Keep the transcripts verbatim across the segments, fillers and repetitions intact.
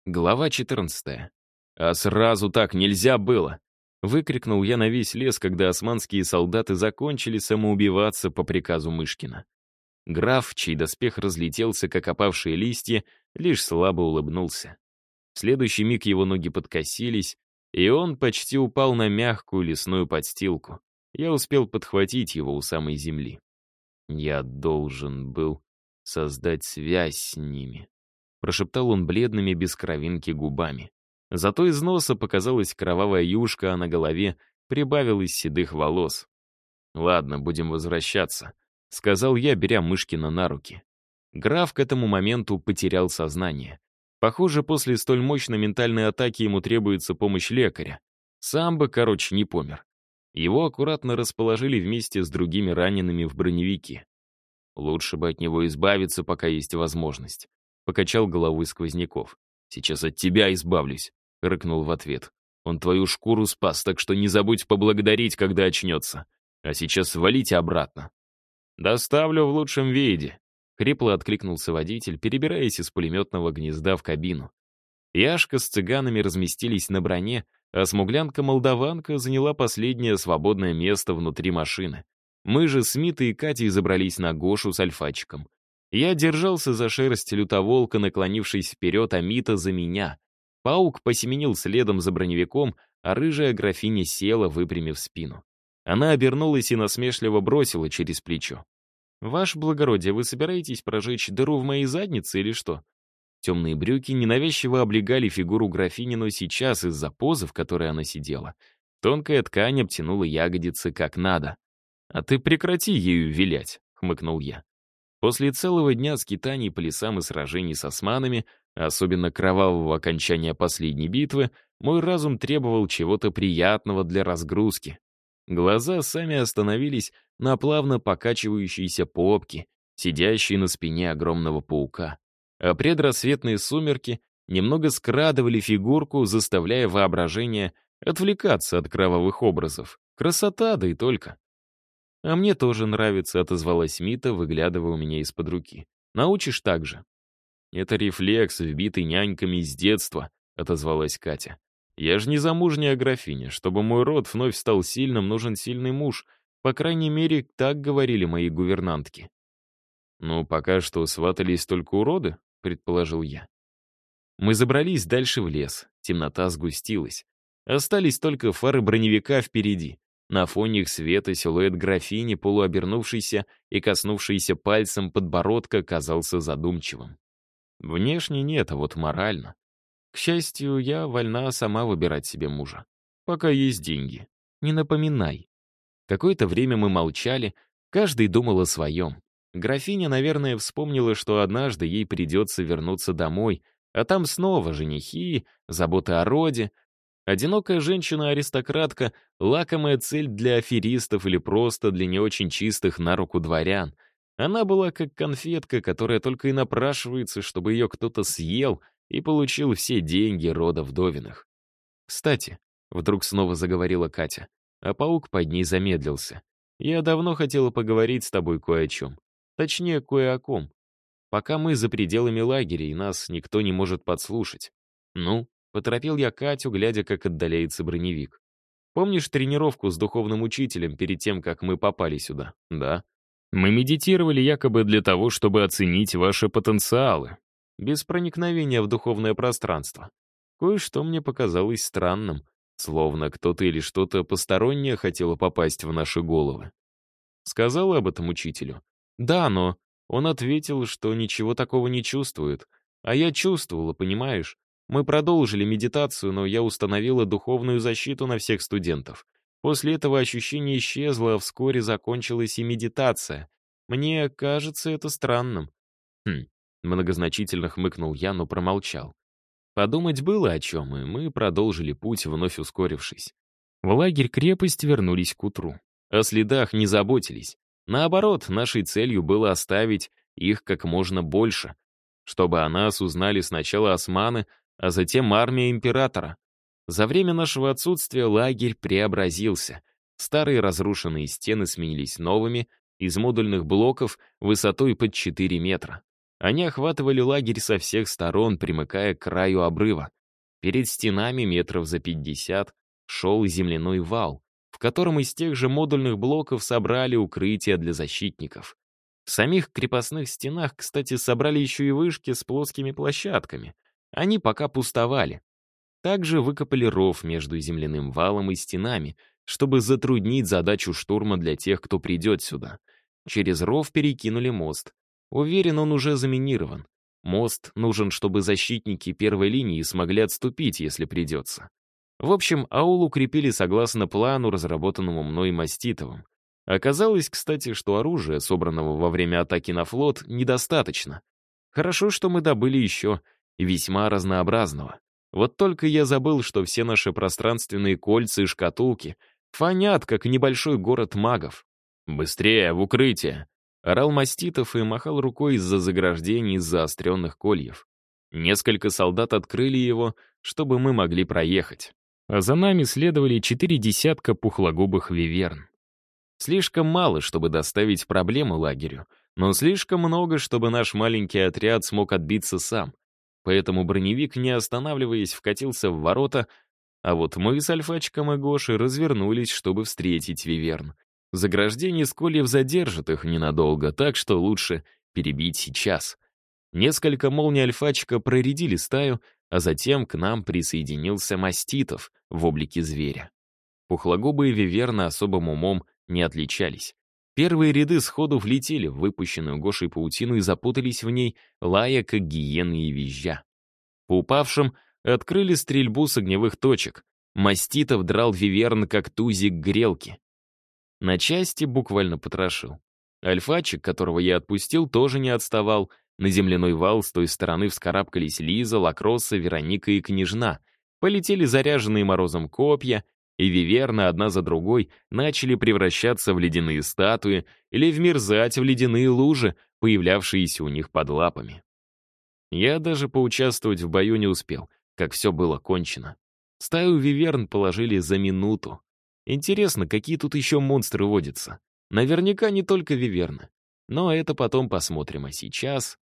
Глава четырнадцатая. «А сразу так нельзя было!» — выкрикнул я на весь лес, когда османские солдаты закончили самоубиваться по приказу Мышкина. Граф, чей доспех разлетелся, как опавшие листья, лишь слабо улыбнулся. В следующий миг его ноги подкосились, и он почти упал на мягкую лесную подстилку. Я успел подхватить его у самой земли. Я должен был создать связь с ними. Прошептал он бледными, без кровинки губами. Зато из носа показалась кровавая юшка, а на голове прибавилось седых волос. «Ладно, будем возвращаться», — сказал я, беря Мышкина на руки. Граф к этому моменту потерял сознание. Похоже, после столь мощной ментальной атаки ему требуется помощь лекаря. Сам бы, короче, не помер. Его аккуратно расположили вместе с другими ранеными в броневике. Лучше бы от него избавиться, пока есть возможность. Покачал головой Сквозняков. «Сейчас от тебя избавлюсь», — рыкнул в ответ. «Он твою шкуру спас, так что не забудь поблагодарить, когда очнется. А сейчас свалите обратно». «Доставлю в лучшем виде», — хрипло откликнулся водитель, перебираясь из пулеметного гнезда в кабину. Яшка с цыганами разместились на броне, а смуглянка-молдаванка заняла последнее свободное место внутри машины. Мы же с Митой и Катей забрались на Гошу с альфачиком. Я держался за шерсть лютоволка, наклонившись вперед, а Мита за меня. Паук посеменил следом за броневиком, а рыжая графиня села, выпрямив спину. Она обернулась и насмешливо бросила через плечо. «Ваше благородие, вы собираетесь прожечь дыру в моей заднице или что?» Темные брюки ненавязчиво облегали фигуру графини, но сейчас из-за позы, в которой она сидела, тонкая ткань обтянула ягодицы как надо. «А ты прекрати ею вилять», — хмыкнул я. После целого дня скитаний по лесам и сражений с османами, особенно кровавого окончания последней битвы, мой разум требовал чего-то приятного для разгрузки. Глаза сами остановились на плавно покачивающейся попке, сидящей на спине огромного паука. А предрассветные сумерки немного скрадывали фигурку, заставляя воображение отвлекаться от кровавых образов. Красота, да и только. «А мне тоже нравится», — отозвалась Мита, выглядывая у меня из-под руки. «Научишь так же?» «Это рефлекс, вбитый няньками с детства», — отозвалась Катя. «Я же не замужняя графиня. Чтобы мой род вновь стал сильным, нужен сильный муж. По крайней мере, так говорили мои гувернантки». «Ну, пока что сватались только уроды», — предположил я. Мы забрались дальше в лес. Темнота сгустилась. Остались только фары броневика впереди. На фоне их света силуэт графини, полуобернувшийся и коснувшийся пальцем подбородка, казался задумчивым. Внешне нет, а вот морально. К счастью, я вольна сама выбирать себе мужа. Пока есть деньги. Не напоминай. Какое-то время мы молчали, каждый думал о своем. Графиня, наверное, вспомнила, что однажды ей придется вернуться домой, а там снова женихи, заботы о роде. Одинокая женщина-аристократка — лакомая цель для аферистов или просто для не очень чистых на руку дворян. Она была как конфетка, которая только и напрашивается, чтобы ее кто-то съел и получил все деньги рода вдовиных. «Кстати», — вдруг снова заговорила Катя, а паук под ней замедлился. «Я давно хотела поговорить с тобой кое о чем. Точнее, кое о ком. Пока мы за пределами лагеря, и нас никто не может подслушать. Ну?» Поторопил я Катю, глядя, как отдаляется броневик. «Помнишь тренировку с духовным учителем перед тем, как мы попали сюда?» «Да». «Мы медитировали якобы для того, чтобы оценить ваши потенциалы. Без проникновения в духовное пространство. Кое-что мне показалось странным, словно кто-то или что-то постороннее хотело попасть в наши головы». Сказала об этом учителю? «Да, но...» Он ответил, что ничего такого не чувствует. А я чувствовала, понимаешь? Мы продолжили медитацию, но я установила духовную защиту на всех студентов. После этого ощущение исчезло, а вскоре закончилась и медитация. Мне кажется это странным». «Хм», — многозначительно хмыкнул я, но промолчал. Подумать было о чем, и мы продолжили путь, вновь ускорившись. В лагерь-крепость вернулись к утру. О следах не заботились. Наоборот, нашей целью было оставить их как можно больше, чтобы о нас узнали сначала османы, а затем армия императора. За время нашего отсутствия лагерь преобразился. Старые разрушенные стены сменились новыми, из модульных блоков высотой под четыре метра. Они охватывали лагерь со всех сторон, примыкая к краю обрыва. Перед стенами метров за пятьдесят шел земляной вал, в котором из тех же модульных блоков собрали укрытия для защитников. В самих крепостных стенах, кстати, собрали еще и вышки с плоскими площадками. Они пока пустовали. Также выкопали ров между земляным валом и стенами, чтобы затруднить задачу штурма для тех, кто придет сюда. Через ров перекинули мост. Уверен, он уже заминирован. Мост нужен, чтобы защитники первой линии смогли отступить, если придется. В общем, аул укрепили согласно плану, разработанному мной Маститовым. Оказалось, кстати, что оружия, собранного во время атаки на флот, недостаточно. Хорошо, что мы добыли еще и весьма разнообразного. Вот только я забыл, что все наши пространственные кольца и шкатулки фонят, как небольшой город магов. «Быстрее, в укрытие!» — орал Маститов и махал рукой из-за заграждений из заостренных кольев. Несколько солдат открыли его, чтобы мы могли проехать. А за нами следовали четыре десятка пухлогубых виверн. Слишком мало, чтобы доставить проблему лагерю, но слишком много, чтобы наш маленький отряд смог отбиться сам. Поэтому броневик, не останавливаясь, вкатился в ворота, а вот мы с Альфачиком и Гошей развернулись, чтобы встретить виверн. Заграждение с кольев задержит их ненадолго, так что лучше перебить сейчас. Несколько молний Альфачика проредили стаю, а затем к нам присоединился Маститов в облике зверя. Пухлогубые виверны особым умом не отличались. Первые ряды сходу влетели в выпущенную Гошей паутину и запутались в ней, лая, как гиены и визжа. По упавшим открыли стрельбу с огневых точек. Маститов драл виверн, как тузик грелки. На части буквально потрошил. Альфачик, которого я отпустил, тоже не отставал. На земляной вал с той стороны вскарабкались Лиза, Лакросса, Вероника и Княжна. Полетели заряженные морозом копья, и виверны одна за другой начали превращаться в ледяные статуи или вмерзать в ледяные лужи, появлявшиеся у них под лапами. Я даже поучаствовать в бою не успел, как все было кончено. Стаю виверн положили за минуту. Интересно, какие тут еще монстры водятся? Наверняка не только виверны. Но это потом посмотрим, а сейчас...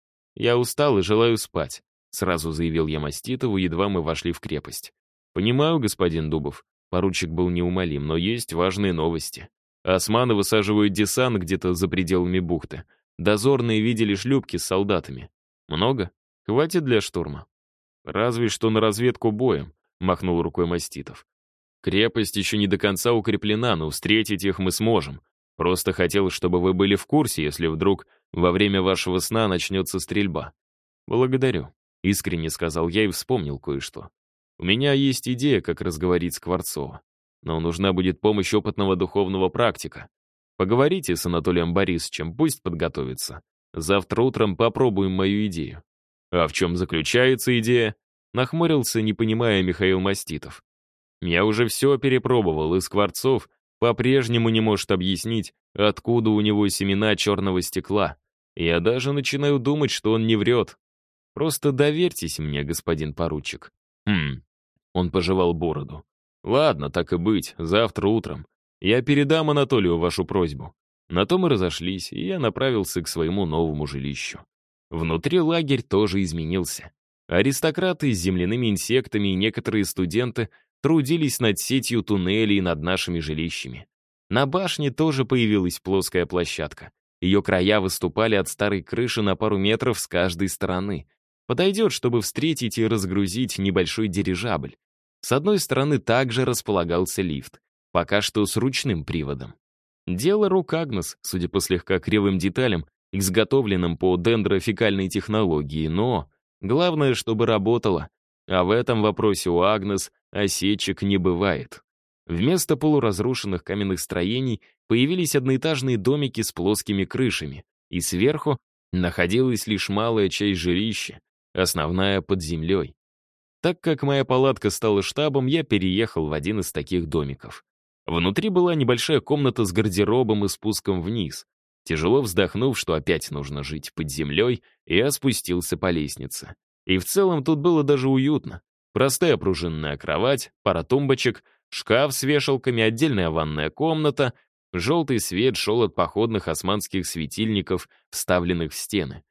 «Я устал и желаю спать», — сразу заявил я Маститову, едва мы вошли в крепость. «Понимаю, господин Дубов». Поручик был неумолим, но есть важные новости. Османы высаживают десант где-то за пределами бухты. Дозорные видели шлюпки с солдатами. Много? Хватит для штурма? Разве что на разведку боем, махнул рукой Маститов. Крепость еще не до конца укреплена, но встретить их мы сможем. Просто хотел, чтобы вы были в курсе, если вдруг во время вашего сна начнется стрельба. Благодарю, искренне сказал я и вспомнил кое-что. У меня есть идея, как разговорить Скворцова. Но нужна будет помощь опытного духовного практика. Поговорите с Анатолием Борисовичем, пусть подготовится. Завтра утром попробуем мою идею. А в чем заключается идея? Нахмурился, не понимая, Михаил Маститов. Я уже все перепробовал, и Скворцов по-прежнему не может объяснить, откуда у него семена черного стекла. Я даже начинаю думать, что он не врет. Просто доверьтесь мне, господин поручик. Хм. Он пожевал бороду. Ладно, так и быть, завтра утром. Я передам Анатолию вашу просьбу. На то мы разошлись, и я направился к своему новому жилищу. Внутри лагерь тоже изменился. Аристократы с земляными инсектами и некоторые студенты трудились над сетью туннелей над нашими жилищами. На башне тоже появилась плоская площадка. Ее края выступали от старой крыши на пару метров с каждой стороны. Подойдет, чтобы встретить и разгрузить небольшой дирижабль. С одной стороны также располагался лифт, пока что с ручным приводом. Дело рук Агнес, судя по слегка кривым деталям, изготовленным по дендрофекальной технологии, но главное, чтобы работало. А в этом вопросе у Агнес осечек не бывает. Вместо полуразрушенных каменных строений появились одноэтажные домики с плоскими крышами, и сверху находилась лишь малая часть жилища, основная под землей. Так как моя палатка стала штабом, я переехал в один из таких домиков. Внутри была небольшая комната с гардеробом и спуском вниз. Тяжело вздохнув, что опять нужно жить под землей, я спустился по лестнице. И в целом тут было даже уютно. Простая пружинная кровать, пара тумбочек, шкаф с вешалками, отдельная ванная комната. Желтый свет шел от походных османских светильников, вставленных в стены.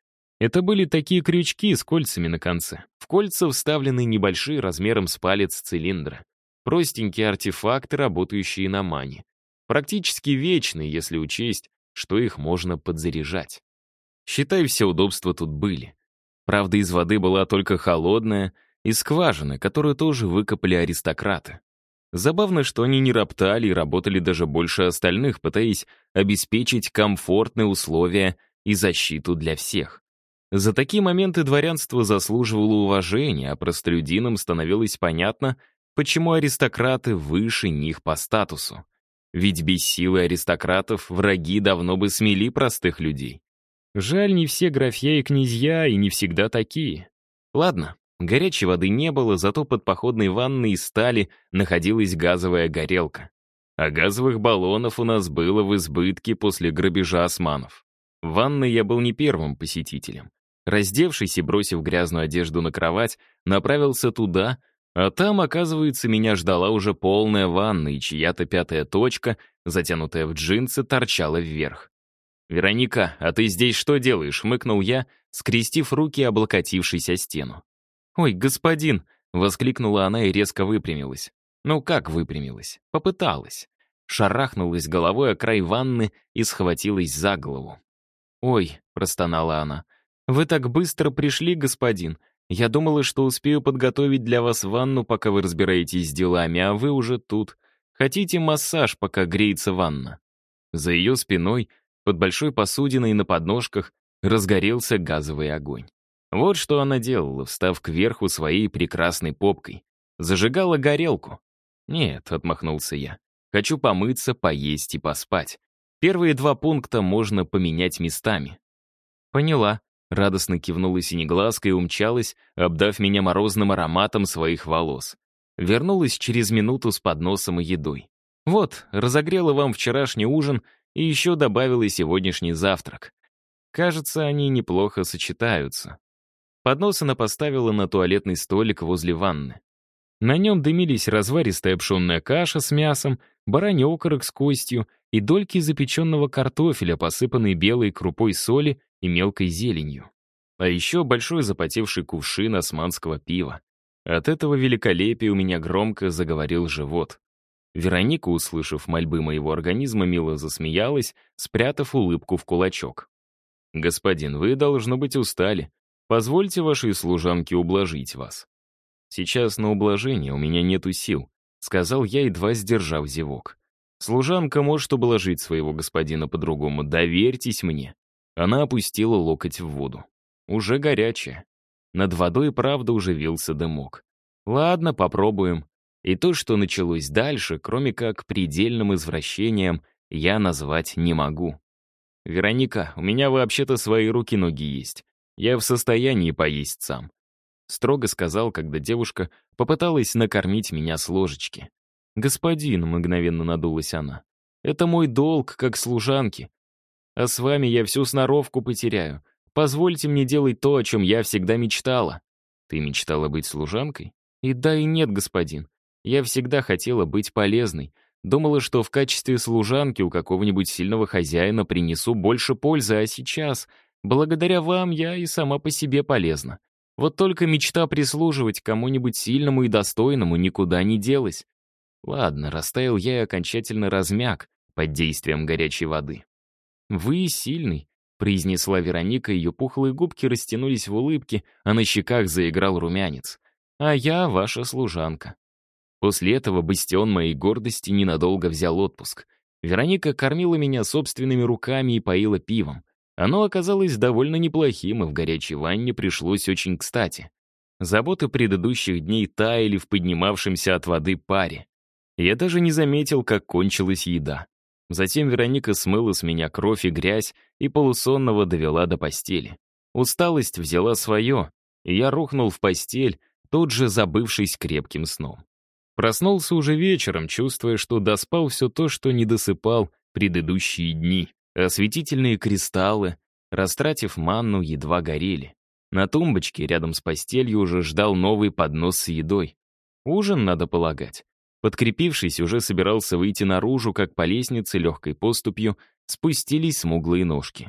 Это были такие крючки с кольцами на конце. В кольца вставлены небольшие размером с палец цилиндра. Простенькие артефакты, работающие на мане. Практически вечные, если учесть, что их можно подзаряжать. Считай, все удобства тут были. Правда, из воды была только холодная и скважина, которую тоже выкопали аристократы. Забавно, что они не роптали и работали даже больше остальных, пытаясь обеспечить комфортные условия и защиту для всех. За такие моменты дворянство заслуживало уважения, а простолюдинам становилось понятно, почему аристократы выше них по статусу. Ведь без силы аристократов враги давно бы смели простых людей. Жаль, не все графья и князья, и не всегда такие. Ладно, горячей воды не было, зато под походной ванной из стали находилась газовая горелка. А газовых баллонов у нас было в избытке после грабежа османов. В ванной я был не первым посетителем. Раздевшись и бросив грязную одежду на кровать, направился туда, а там, оказывается, меня ждала уже полная ванна, и чья-то пятая точка, затянутая в джинсы, торчала вверх. «Вероника, а ты здесь что делаешь?» — хмыкнул я, скрестив руки и облокотившись о стену. «Ой, господин!» — воскликнула она и резко выпрямилась. Ну как выпрямилась? Попыталась. Шарахнулась головой о край ванны и схватилась за голову. «Ой!» — простонала она. «Вы так быстро пришли, господин. Я думала, что успею подготовить для вас ванну, пока вы разбираетесь с делами, а вы уже тут. Хотите массаж, пока греется ванна?» За ее спиной, под большой посудиной на подножках, разгорелся газовый огонь. Вот что она делала, встав кверху своей прекрасной попкой. Зажигала горелку. «Нет», — отмахнулся я. «Хочу помыться, поесть и поспать. Первые два пункта можно поменять местами». «Поняла», — радостно кивнула синеглазка и умчалась, обдав меня морозным ароматом своих волос. Вернулась через минуту с подносом и едой. «Вот, разогрела вам вчерашний ужин и еще добавила сегодняшний завтрак. Кажется, они неплохо сочетаются». Поднос она поставила на туалетный столик возле ванны. На нем дымились разваристая пшенная каша с мясом, бараний окорок с костью и дольки запеченного картофеля, посыпанные белой крупой соли и мелкой зеленью. А еще большой запотевший кувшин османского пива. От этого великолепия у меня громко заговорил живот. Вероника, услышав мольбы моего организма, мило засмеялась, спрятав улыбку в кулачок. «Господин, вы, должно быть, устали. Позвольте вашей служанке ублажить вас». «Сейчас на ублажение у меня нету сил», — сказал я, едва сдержав зевок. «Служанка может ублажить своего господина по-другому, доверьтесь мне». Она опустила локоть в воду. Уже горячая. Над водой, правда, уже вился дымок. Ладно, попробуем. И то, что началось дальше, кроме как предельным извращением, я назвать не могу. «Вероника, у меня вообще-то свои руки-ноги есть. Я в состоянии поесть сам», — строго сказал, когда девушка попыталась накормить меня с ложечки. «Господин», — мгновенно надулась она, — «это мой долг, как служанки. А с вами я всю сноровку потеряю. Позвольте мне делать то, о чем я всегда мечтала». «Ты мечтала быть служанкой?» «И да, и нет, господин. Я всегда хотела быть полезной. Думала, что в качестве служанки у какого-нибудь сильного хозяина принесу больше пользы, а сейчас, благодаря вам, я и сама по себе полезна. Вот только мечта прислуживать кому-нибудь сильному и достойному никуда не делась». Ладно, растаял я и окончательно размяк под действием горячей воды. «Вы сильный», — произнесла Вероника, ее пухлые губки растянулись в улыбке, а на щеках заиграл румянец. «А я ваша служанка». После этого бастион моей гордости ненадолго взял отпуск. Вероника кормила меня собственными руками и поила пивом. Оно оказалось довольно неплохим, и в горячей ванне пришлось очень кстати. Заботы предыдущих дней таяли в поднимавшемся от воды паре. Я даже не заметил, как кончилась еда. Затем Вероника смыла с меня кровь и грязь и полусонного довела до постели. Усталость взяла свое, и я рухнул в постель, тут же забывшись крепким сном. Проснулся уже вечером, чувствуя, что доспал все то, что не досыпал предыдущие дни. Осветительные кристаллы, растратив манну, едва горели. На тумбочке рядом с постелью уже ждал новый поднос с едой. Ужин, надо полагать. Подкрепившись, уже собирался выйти наружу, как по лестнице легкой поступью спустились смуглые ножки.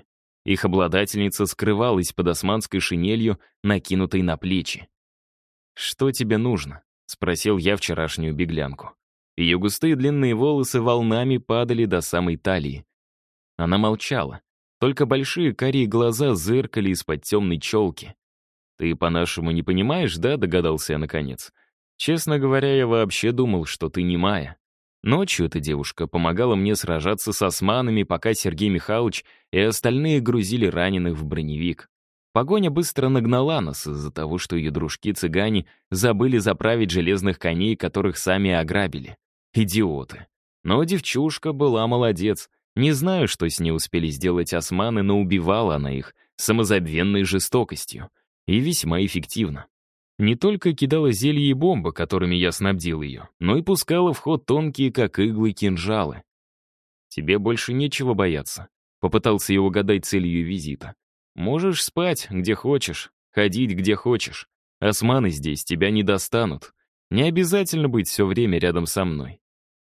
Их обладательница скрывалась под османской шинелью, накинутой на плечи. «Что тебе нужно?» — спросил я вчерашнюю беглянку. Ее густые длинные волосы волнами падали до самой талии. Она молчала. Только большие карие глаза зыркали из-под темной челки. «Ты по-нашему не понимаешь, да?» — догадался я наконец. «Честно говоря, я вообще думал, что ты немая. Ночью эта девушка помогала мне сражаться с османами, пока Сергей Михайлович и остальные грузили раненых в броневик. Погоня быстро нагнала нас из-за того, что ее дружки-цыгане забыли заправить железных коней, которых сами ограбили. Идиоты. Но девчушка была молодец. Не знаю, что с ней успели сделать османы, но убивала она их самозабвенной жестокостью. И весьма эффективно. Не только кидала зелья и бомбы, которыми я снабдил ее, но и пускала в ход тонкие, как иглы, кинжалы. «Тебе больше нечего бояться», — попытался я угадать цель ее визита. «Можешь спать, где хочешь, ходить, где хочешь. Османы здесь тебя не достанут. Не обязательно быть все время рядом со мной».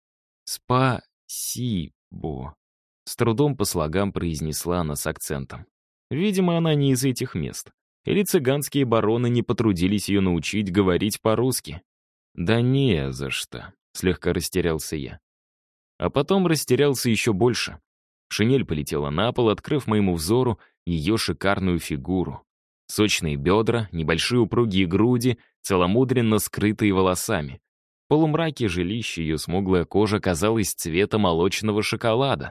«Спасибо», — с трудом по слогам произнесла она с акцентом. Видимо, она не из этих мест. Или цыганские бароны не потрудились ее научить говорить по-русски. «Да не за что», — слегка растерялся я. А потом растерялся еще больше. Шинель полетела на пол, открыв моему взору ее шикарную фигуру. Сочные бедра, небольшие упругие груди, целомудренно скрытые волосами. В полумраке жилища ее смуглая кожа казалась цвета молочного шоколада.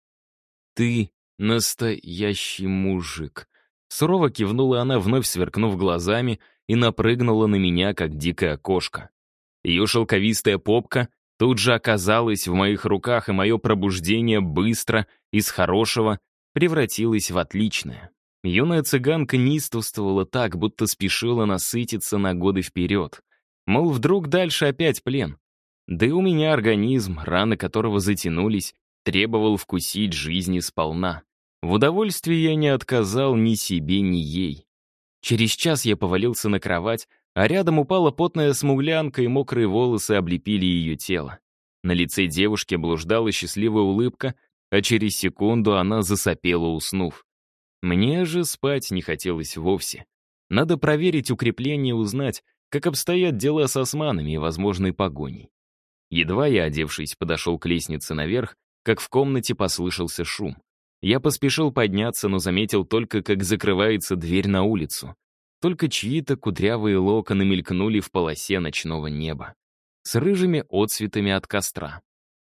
«Ты настоящий мужик», — сурово кивнула она, вновь сверкнув глазами, и напрыгнула на меня, как дикая кошка. Ее шелковистая попка тут же оказалась в моих руках, и мое пробуждение быстро из хорошего превратилось в отличное. Юная цыганка неистовствовала так, будто спешила насытиться на годы вперед. Мол, вдруг дальше опять плен. Да и у меня организм, раны которого затянулись, требовал вкусить жизни сполна. В удовольствии я не отказал ни себе, ни ей. Через час я повалился на кровать, а рядом упала потная смуглянка, и мокрые волосы облепили ее тело. На лице девушки блуждала счастливая улыбка, а через секунду она засопела, уснув. Мне же спать не хотелось вовсе. Надо проверить укрепление и узнать, как обстоят дела с османами и возможной погоней. Едва я, одевшись, подошел к лестнице наверх, как в комнате послышался шум. Я поспешил подняться, но заметил только, как закрывается дверь на улицу. Только чьи-то кудрявые локоны мелькнули в полосе ночного неба. С рыжими отцветами от костра.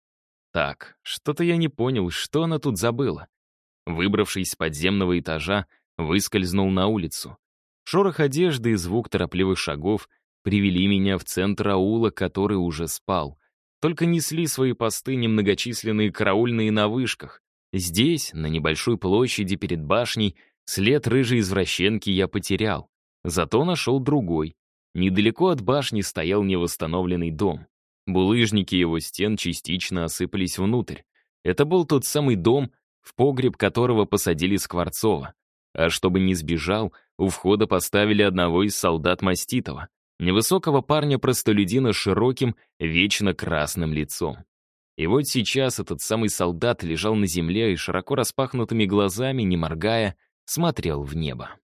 Так, что-то я не понял, что она тут забыла. Выбравшись с подземного этажа, выскользнул на улицу. Шорох одежды и звук торопливых шагов привели меня в центр аула, который уже спал. Только несли свои посты немногочисленные караульные на вышках. Здесь, на небольшой площади перед башней, след рыжей извращенки я потерял. Зато нашел другой. Недалеко от башни стоял невосстановленный дом. Булыжники его стен частично осыпались внутрь. Это был тот самый дом, в погреб которого посадили Скворцова. А чтобы не сбежал, у входа поставили одного из солдат Маститова, невысокого парня-простолюдина с широким, вечно красным лицом. И вот сейчас этот самый солдат лежал на земле и широко распахнутыми глазами, не моргая, смотрел в небо.